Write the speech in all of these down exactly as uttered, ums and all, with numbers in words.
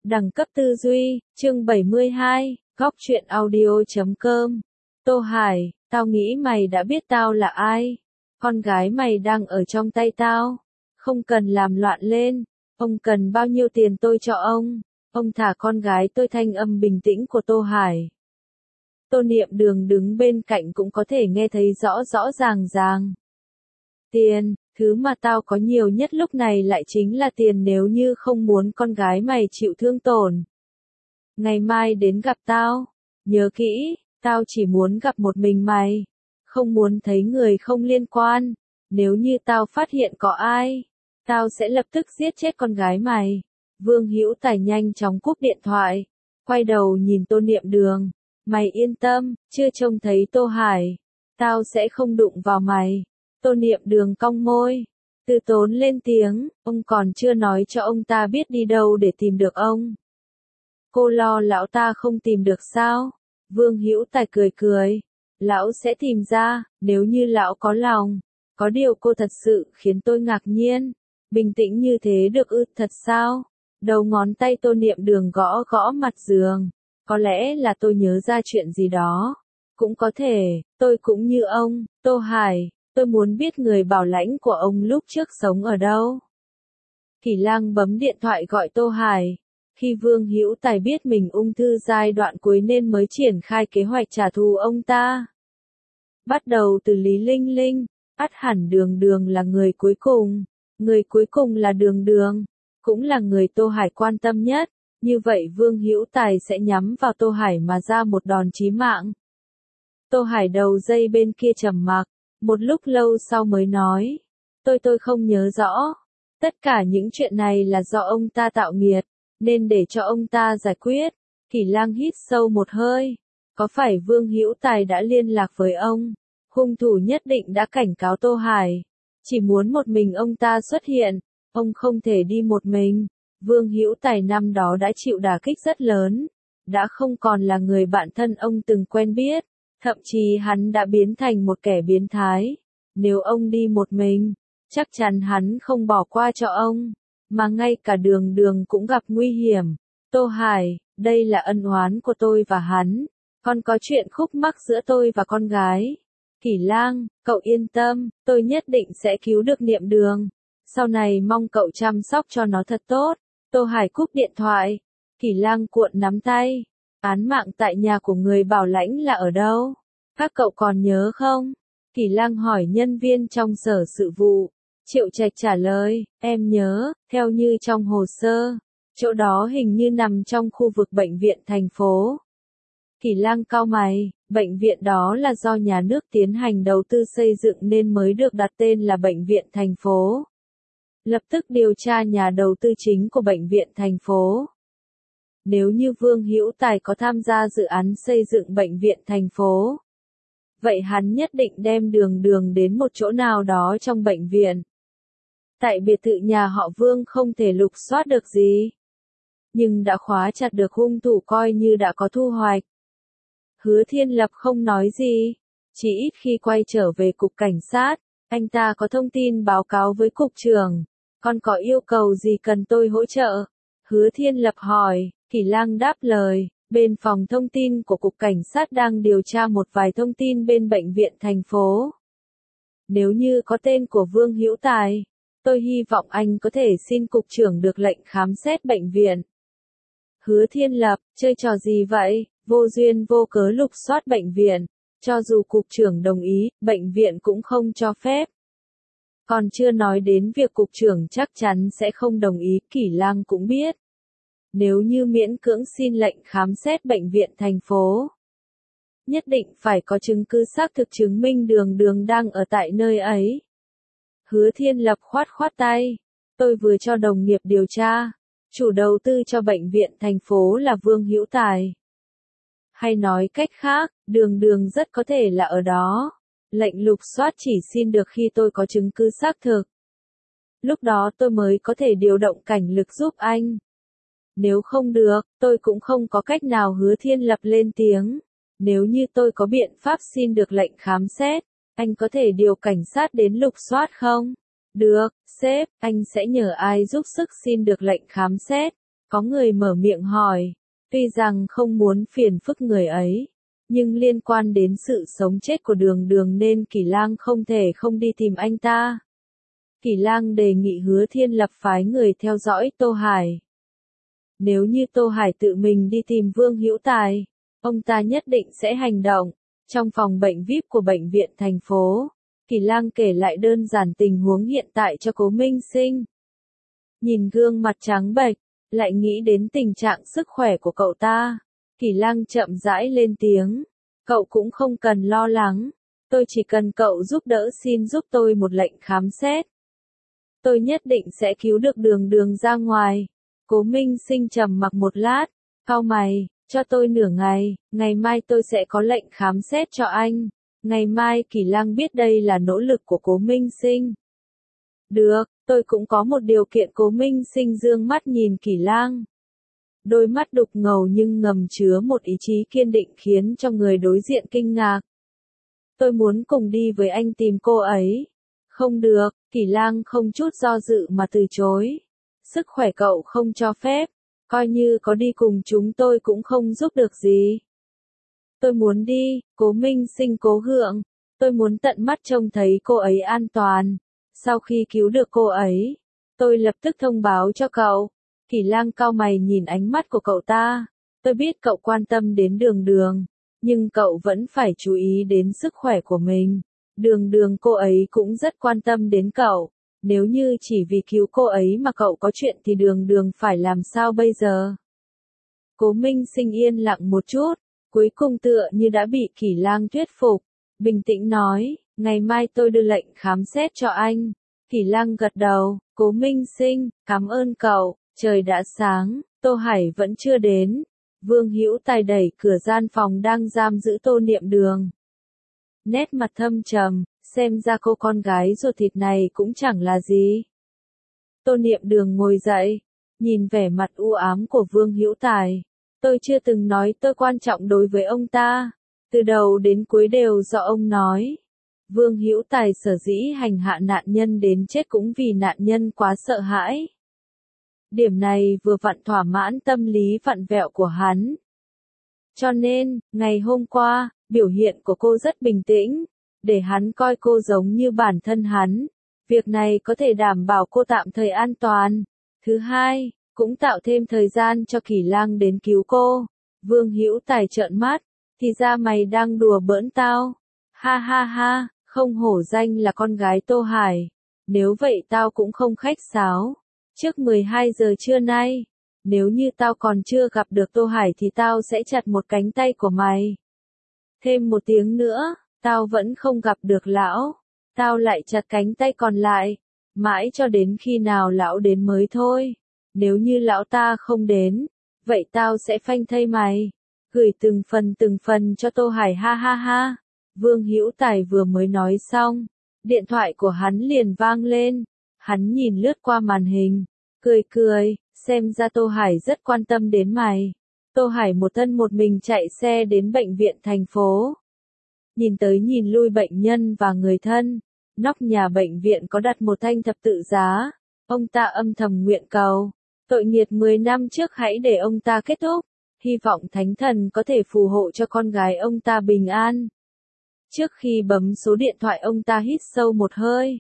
Đẳng cấp tư duy, chương bảy mươi hai, góc truyện audio chấm com. Tô Hải, tao nghĩ mày đã biết tao là ai. Con gái mày đang ở trong tay tao. Không cần làm loạn lên. Ông cần bao nhiêu tiền tôi cho ông. Ông thả con gái tôi. Thanh âm bình tĩnh của Tô Hải. Tô Niệm Đường đứng bên cạnh cũng có thể nghe thấy rõ rõ ràng ràng. Tiền, thứ mà tao có nhiều nhất lúc này lại chính là tiền, nếu như không muốn con gái mày chịu thương tổn. Ngày mai đến gặp tao. Nhớ kỹ, tao chỉ muốn gặp một mình mày. Không muốn thấy người không liên quan. Nếu như tao phát hiện có ai, tao sẽ lập tức giết chết con gái mày. Vương Hữu Tài nhanh chóng cúp điện thoại. Quay đầu nhìn Tô Niệm Đường. Mày yên tâm, chưa trông thấy Tô Hải. Tao sẽ không đụng vào mày. Tô Niệm Đường cong môi. Từ tốn lên tiếng, ông còn chưa nói cho ông ta biết đi đâu để tìm được ông. Cô lo lão ta không tìm được sao? Vương Hữu Tài cười cười. Lão sẽ tìm ra, nếu như lão có lòng. Có điều cô thật sự khiến tôi ngạc nhiên. Bình tĩnh như thế được ư, thật sao? Đầu ngón tay Tô Niệm Đường gõ gõ mặt giường. Có lẽ là tôi nhớ ra chuyện gì đó. Cũng có thể, tôi cũng như ông, Tô Hải. Tôi muốn biết người bảo lãnh của ông lúc trước sống ở đâu. Kỷ Lang bấm điện thoại gọi Tô Hải. Khi Vương Hữu Tài biết mình ung thư giai đoạn cuối nên mới triển khai kế hoạch trả thù ông ta. Bắt đầu từ Lý Linh Linh, ắt hẳn Đường Đường là người cuối cùng. Người cuối cùng là Đường Đường, cũng là người Tô Hải quan tâm nhất. Như vậy Vương Hữu Tài sẽ nhắm vào Tô Hải mà ra một đòn chí mạng. Tô Hải đầu dây bên kia trầm mặc. Một lúc lâu sau mới nói. Tôi tôi không nhớ rõ. Tất cả những chuyện này là do ông ta tạo nghiệt. Nên để cho ông ta giải quyết. Kỷ Lang hít sâu một hơi. Có phải Vương Hữu Tài đã liên lạc với ông? Hung thủ nhất định đã cảnh cáo Tô Hải. Chỉ muốn một mình ông ta xuất hiện. Ông không thể đi một mình. Vương Hữu Tài năm đó đã chịu đả kích rất lớn. Đã không còn là người bạn thân ông từng quen biết. Thậm chí hắn đã biến thành một kẻ biến thái. Nếu ông đi một mình, chắc chắn hắn không bỏ qua cho ông. Mà ngay cả Đường Đường cũng gặp nguy hiểm. Tô Hải, đây là ân oán của tôi và hắn. Còn có chuyện khúc mắc giữa tôi và con gái. Kỷ Lang, cậu yên tâm, tôi nhất định sẽ cứu được Niệm Đường. Sau này mong cậu chăm sóc cho nó thật tốt. Tô Hải cúp điện thoại. Kỷ Lang cuộn nắm tay. Án mạng tại nhà của người bảo lãnh là ở đâu? Các cậu còn nhớ không? Kỷ Lang hỏi nhân viên trong sở sự vụ. Triệu Trạch trả lời, em nhớ, theo như trong hồ sơ. Chỗ đó hình như nằm trong khu vực bệnh viện thành phố. Kỷ Lang cau mày, bệnh viện đó là do nhà nước tiến hành đầu tư xây dựng nên mới được đặt tên là bệnh viện thành phố. Lập tức điều tra nhà đầu tư chính của bệnh viện thành phố. Nếu như Vương Hữu Tài có tham gia dự án xây dựng bệnh viện thành phố, vậy hắn nhất định đem Đường Đường đến một chỗ nào đó trong bệnh viện. Tại biệt thự nhà họ Vương không thể lục soát được gì, nhưng đã khóa chặt được hung thủ, coi như đã có thu hoạch. Hứa Thiên Lập không nói gì, chỉ ít khi quay trở về cục cảnh sát, anh ta có thông tin báo cáo với cục trưởng. Còn có yêu cầu gì cần tôi hỗ trợ? Hứa Thiên Lập hỏi. Kỷ Lang đáp lời, bên phòng thông tin của cục cảnh sát đang điều tra một vài thông tin bên bệnh viện thành phố. Nếu như có tên của Vương Hữu Tài, tôi hy vọng anh có thể xin cục trưởng được lệnh khám xét bệnh viện. Hứa Thiên Lập, chơi trò gì vậy? Vô duyên vô cớ lục soát bệnh viện. Cho dù cục trưởng đồng ý, bệnh viện cũng không cho phép. Còn chưa nói đến việc cục trưởng chắc chắn sẽ không đồng ý. Kỷ Lang cũng biết. Nếu như miễn cưỡng xin lệnh khám xét bệnh viện thành phố, nhất định phải có chứng cứ xác thực chứng minh Đường Đường đang ở tại nơi ấy. Hứa Thiên Lập khoát khoát tay. Tôi vừa cho đồng nghiệp điều tra. Chủ đầu tư cho bệnh viện thành phố là Vương Hữu Tài. Hay nói cách khác, Đường Đường rất có thể là ở đó. Lệnh lục soát chỉ xin được khi tôi có chứng cứ xác thực. Lúc đó tôi mới có thể điều động cảnh lực giúp anh. Nếu không được, tôi cũng không có cách nào. Hứa Thiên Lập lên tiếng. Nếu như tôi có biện pháp xin được lệnh khám xét, anh có thể điều cảnh sát đến lục soát không? Được, sếp, anh sẽ nhờ ai giúp sức xin được lệnh khám xét. Có người mở miệng hỏi, tuy rằng không muốn phiền phức người ấy, nhưng liên quan đến sự sống chết của Đường Đường nên Kỷ Lang không thể không đi tìm anh ta. Kỷ Lang đề nghị Hứa Thiên Lập phái người theo dõi Tô Hải. Nếu như Tô Hải tự mình đi tìm Vương Hữu Tài, ông ta nhất định sẽ hành động. Trong phòng bệnh vi ai pi của bệnh viện thành phố, Kỷ Lang kể lại đơn giản tình huống hiện tại cho Cố Minh Sinh. Nhìn gương mặt trắng bệch, lại nghĩ đến tình trạng sức khỏe của cậu ta. Kỷ Lang chậm rãi lên tiếng, cậu cũng không cần lo lắng, tôi chỉ cần cậu giúp đỡ xin giúp tôi một lệnh khám xét. Tôi nhất định sẽ cứu được Đường Đường ra ngoài. Cố Minh Sinh trầm mặc một lát, cau mày, cho tôi nửa ngày, ngày mai tôi sẽ có lệnh khám xét cho anh. Ngày mai. Kỷ Lang biết đây là nỗ lực của Cố Minh Sinh. Được, tôi cũng có một điều kiện. Cố Minh Sinh dương mắt nhìn Kỷ Lang. Đôi mắt đục ngầu nhưng ngầm chứa một ý chí kiên định khiến cho người đối diện kinh ngạc. Tôi muốn cùng đi với anh tìm cô ấy. Không được, Kỷ Lang không chút do dự mà từ chối. Sức khỏe cậu không cho phép, coi như có đi cùng chúng tôi cũng không giúp được gì. Tôi muốn đi, Cố Minh Sinh cố gượng, tôi muốn tận mắt trông thấy cô ấy an toàn. Sau khi cứu được cô ấy, tôi lập tức thông báo cho cậu. Kỷ Lang cau mày nhìn ánh mắt của cậu ta. Tôi biết cậu quan tâm đến Đường Đường, nhưng cậu vẫn phải chú ý đến sức khỏe của mình. Đường Đường cô ấy cũng rất quan tâm đến cậu. Nếu như chỉ vì cứu cô ấy mà cậu có chuyện thì Đường Đường phải làm sao bây giờ? Cố Minh Sinh yên lặng một chút, cuối cùng tựa như đã bị Kỷ Lang thuyết phục. Bình tĩnh nói, ngày mai tôi đưa lệnh khám xét cho anh. Kỷ Lang gật đầu, Cố Minh Sinh, cảm ơn cậu. Trời đã sáng, Tô Hải vẫn chưa đến. Vương Hữu Tài đẩy cửa gian phòng đang giam giữ Tô Niệm Đường. Nét mặt thâm trầm, xem ra cô con gái ruột thịt này cũng chẳng là gì. Tô Niệm Đường ngồi dậy, nhìn vẻ mặt u ám của Vương Hữu Tài. Tôi chưa từng nói tôi quan trọng đối với ông ta. Từ đầu đến cuối đều do ông nói. Vương Hữu Tài sở dĩ hành hạ nạn nhân đến chết cũng vì nạn nhân quá sợ hãi. Điểm này vừa vặn thỏa mãn tâm lý vặn vẹo của hắn. Cho nên, ngày hôm qua, biểu hiện của cô rất bình tĩnh, để hắn coi cô giống như bản thân hắn. Việc này có thể đảm bảo cô tạm thời an toàn. Thứ hai, cũng tạo thêm thời gian cho Kỷ Lang đến cứu cô. Vương Hữu Tài trợn mắt, thì ra mày đang đùa bỡn tao. Ha ha ha, không hổ danh là con gái Tô Hải. Nếu vậy tao cũng không khách sáo. Trước mười hai giờ trưa nay, nếu như tao còn chưa gặp được Tô Hải thì tao sẽ chặt một cánh tay của mày. Thêm một tiếng nữa, tao vẫn không gặp được lão, tao lại chặt cánh tay còn lại, mãi cho đến khi nào lão đến mới thôi. Nếu như lão ta không đến, vậy tao sẽ phanh thây mày, gửi từng phần từng phần cho Tô Hải. Ha ha ha. Vương Hữu Tài vừa mới nói xong, điện thoại của hắn liền vang lên. Hắn nhìn lướt qua màn hình, cười cười, xem ra Tô Hải rất quan tâm đến mày. Tô Hải một thân một mình chạy xe đến bệnh viện thành phố. Nhìn tới nhìn lui bệnh nhân và người thân, nóc nhà bệnh viện có đặt một thanh thập tự giá. Ông ta âm thầm nguyện cầu, tội nghiệt mười năm trước hãy để ông ta kết thúc, hy vọng thánh thần có thể phù hộ cho con gái ông ta bình an. Trước khi bấm số điện thoại ông ta hít sâu một hơi.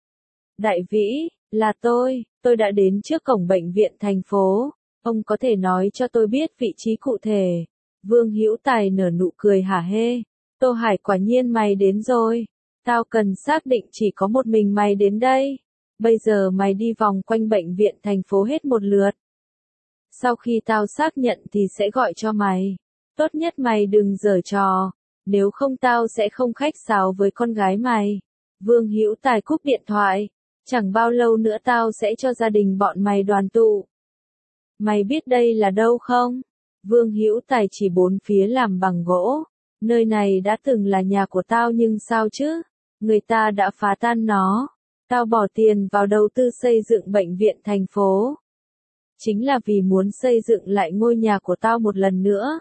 Đại Vĩ, là tôi, tôi đã đến trước cổng bệnh viện thành phố, ông có thể nói cho tôi biết vị trí cụ thể. Vương Hữu Tài nở nụ cười hả hê, Tô Hải quả nhiên mày đến rồi, tao cần xác định chỉ có một mình mày đến đây, bây giờ mày đi vòng quanh bệnh viện thành phố hết một lượt. Sau khi tao xác nhận thì sẽ gọi cho mày, tốt nhất mày đừng giở trò, nếu không tao sẽ không khách sáo với con gái mày. Vương Hữu Tài cúp điện thoại. Chẳng bao lâu nữa tao sẽ cho gia đình bọn mày đoàn tụ. Mày biết đây là đâu không? Vương Hữu Tài chỉ bốn phía làm bằng gỗ. Nơi này đã từng là nhà của tao nhưng sao chứ? Người ta đã phá tan nó. Tao bỏ tiền vào đầu tư xây dựng bệnh viện thành phố. Chính là vì muốn xây dựng lại ngôi nhà của tao một lần nữa.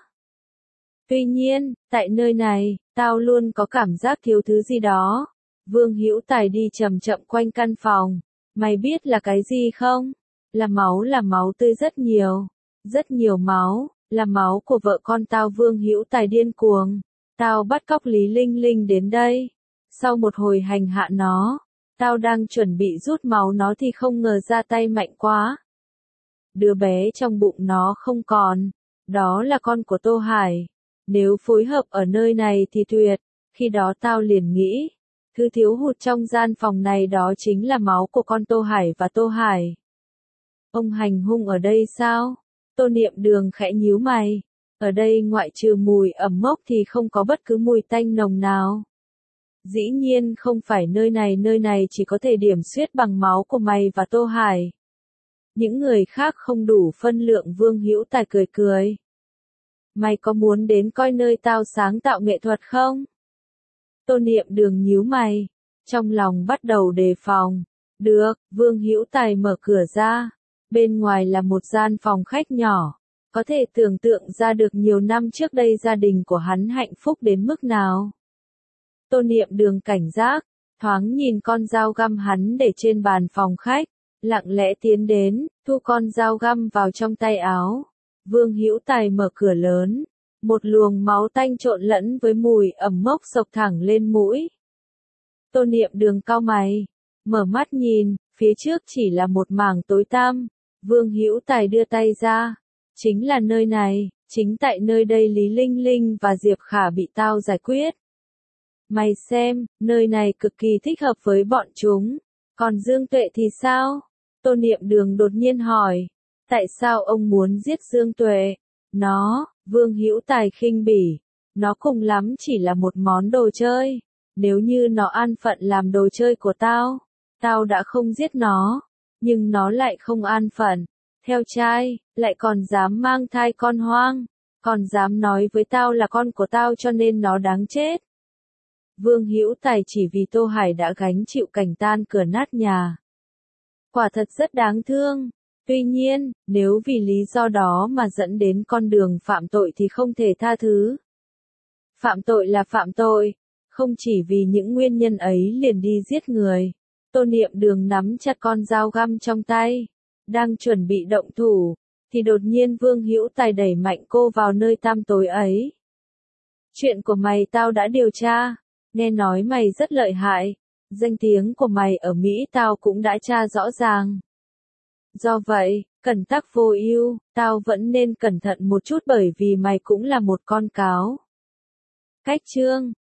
Tuy nhiên, tại nơi này, tao luôn có cảm giác thiếu thứ gì đó. Vương Hữu Tài đi chậm chậm quanh căn phòng. Mày biết là cái gì không? Là máu, là máu tươi rất nhiều. Rất nhiều máu, là máu của vợ con tao Vương Hữu Tài điên cuồng. Tao bắt cóc Lý Linh Linh đến đây. Sau một hồi hành hạ nó, tao đang chuẩn bị rút máu nó thì không ngờ ra tay mạnh quá. Đứa bé trong bụng nó không còn, đó là con của Tô Hải. Nếu phối hợp ở nơi này thì tuyệt, khi đó tao liền nghĩ, thứ thiếu hụt trong gian phòng này đó chính là máu của con Tô Hải và Tô Hải. Ông hành hung ở đây sao? Tô Niệm Đường khẽ nhíu mày. Ở đây ngoại trừ mùi ẩm mốc thì không có bất cứ mùi tanh nồng nào. Dĩ nhiên không phải nơi này, nơi này chỉ có thể điểm xuyết bằng máu của mày và Tô Hải. Những người khác không đủ phân lượng. Vương Hữu Tài cười cười. Mày có muốn đến coi nơi tao sáng tạo nghệ thuật không? Tô Niệm Đường nhíu mày, trong lòng bắt đầu đề phòng. Được, Vương Hữu Tài mở cửa ra. Bên ngoài là một gian phòng khách nhỏ. Có thể tưởng tượng ra được nhiều năm trước đây gia đình của hắn hạnh phúc đến mức nào. Tô Niệm Đường cảnh giác, thoáng nhìn con dao găm hắn để trên bàn phòng khách, lặng lẽ tiến đến, thu con dao găm vào trong tay áo. Vương Hữu Tài mở cửa lớn, một luồng máu tanh trộn lẫn với mùi ẩm mốc xộc thẳng lên mũi. Tô Niệm Đường cau mày, mở mắt nhìn, phía trước chỉ là một mảng tối tăm. Vương Hữu Tài đưa tay ra, chính là nơi này, chính tại nơi đây Lý Linh Linh và Diệp Khả bị tao giải quyết. Mày xem, nơi này cực kỳ thích hợp với bọn chúng. Còn Dương Tuệ thì sao? Tô Niệm Đường đột nhiên hỏi. Tại sao ông muốn giết Dương Tuệ? Nó, Vương Hữu Tài khinh bỉ. Nó cùng lắm chỉ là một món đồ chơi. Nếu như nó an phận làm đồ chơi của tao, tao đã không giết nó. Nhưng nó lại không an phận. Theo trai, lại còn dám mang thai con hoang. Còn dám nói với tao là con của tao cho nên nó đáng chết. Vương Hữu Tài chỉ vì Tô Hải đã gánh chịu cảnh tan cửa nát nhà. Quả thật rất đáng thương. Tuy nhiên, nếu vì lý do đó mà dẫn đến con đường phạm tội thì không thể tha thứ. Phạm tội là phạm tội, không chỉ vì những nguyên nhân ấy liền đi giết người. Tô Niệm Đường nắm chặt con dao găm trong tay, đang chuẩn bị động thủ, thì đột nhiên Vương Hữu Tài đẩy mạnh cô vào nơi tăm tối ấy. Chuyện của mày tao đã điều tra, nghe nói mày rất lợi hại, danh tiếng của mày ở Mỹ tao cũng đã tra rõ ràng. Do vậy, cẩn tắc vô ưu, tao vẫn nên cẩn thận một chút bởi vì mày cũng là một con cáo. Cách chương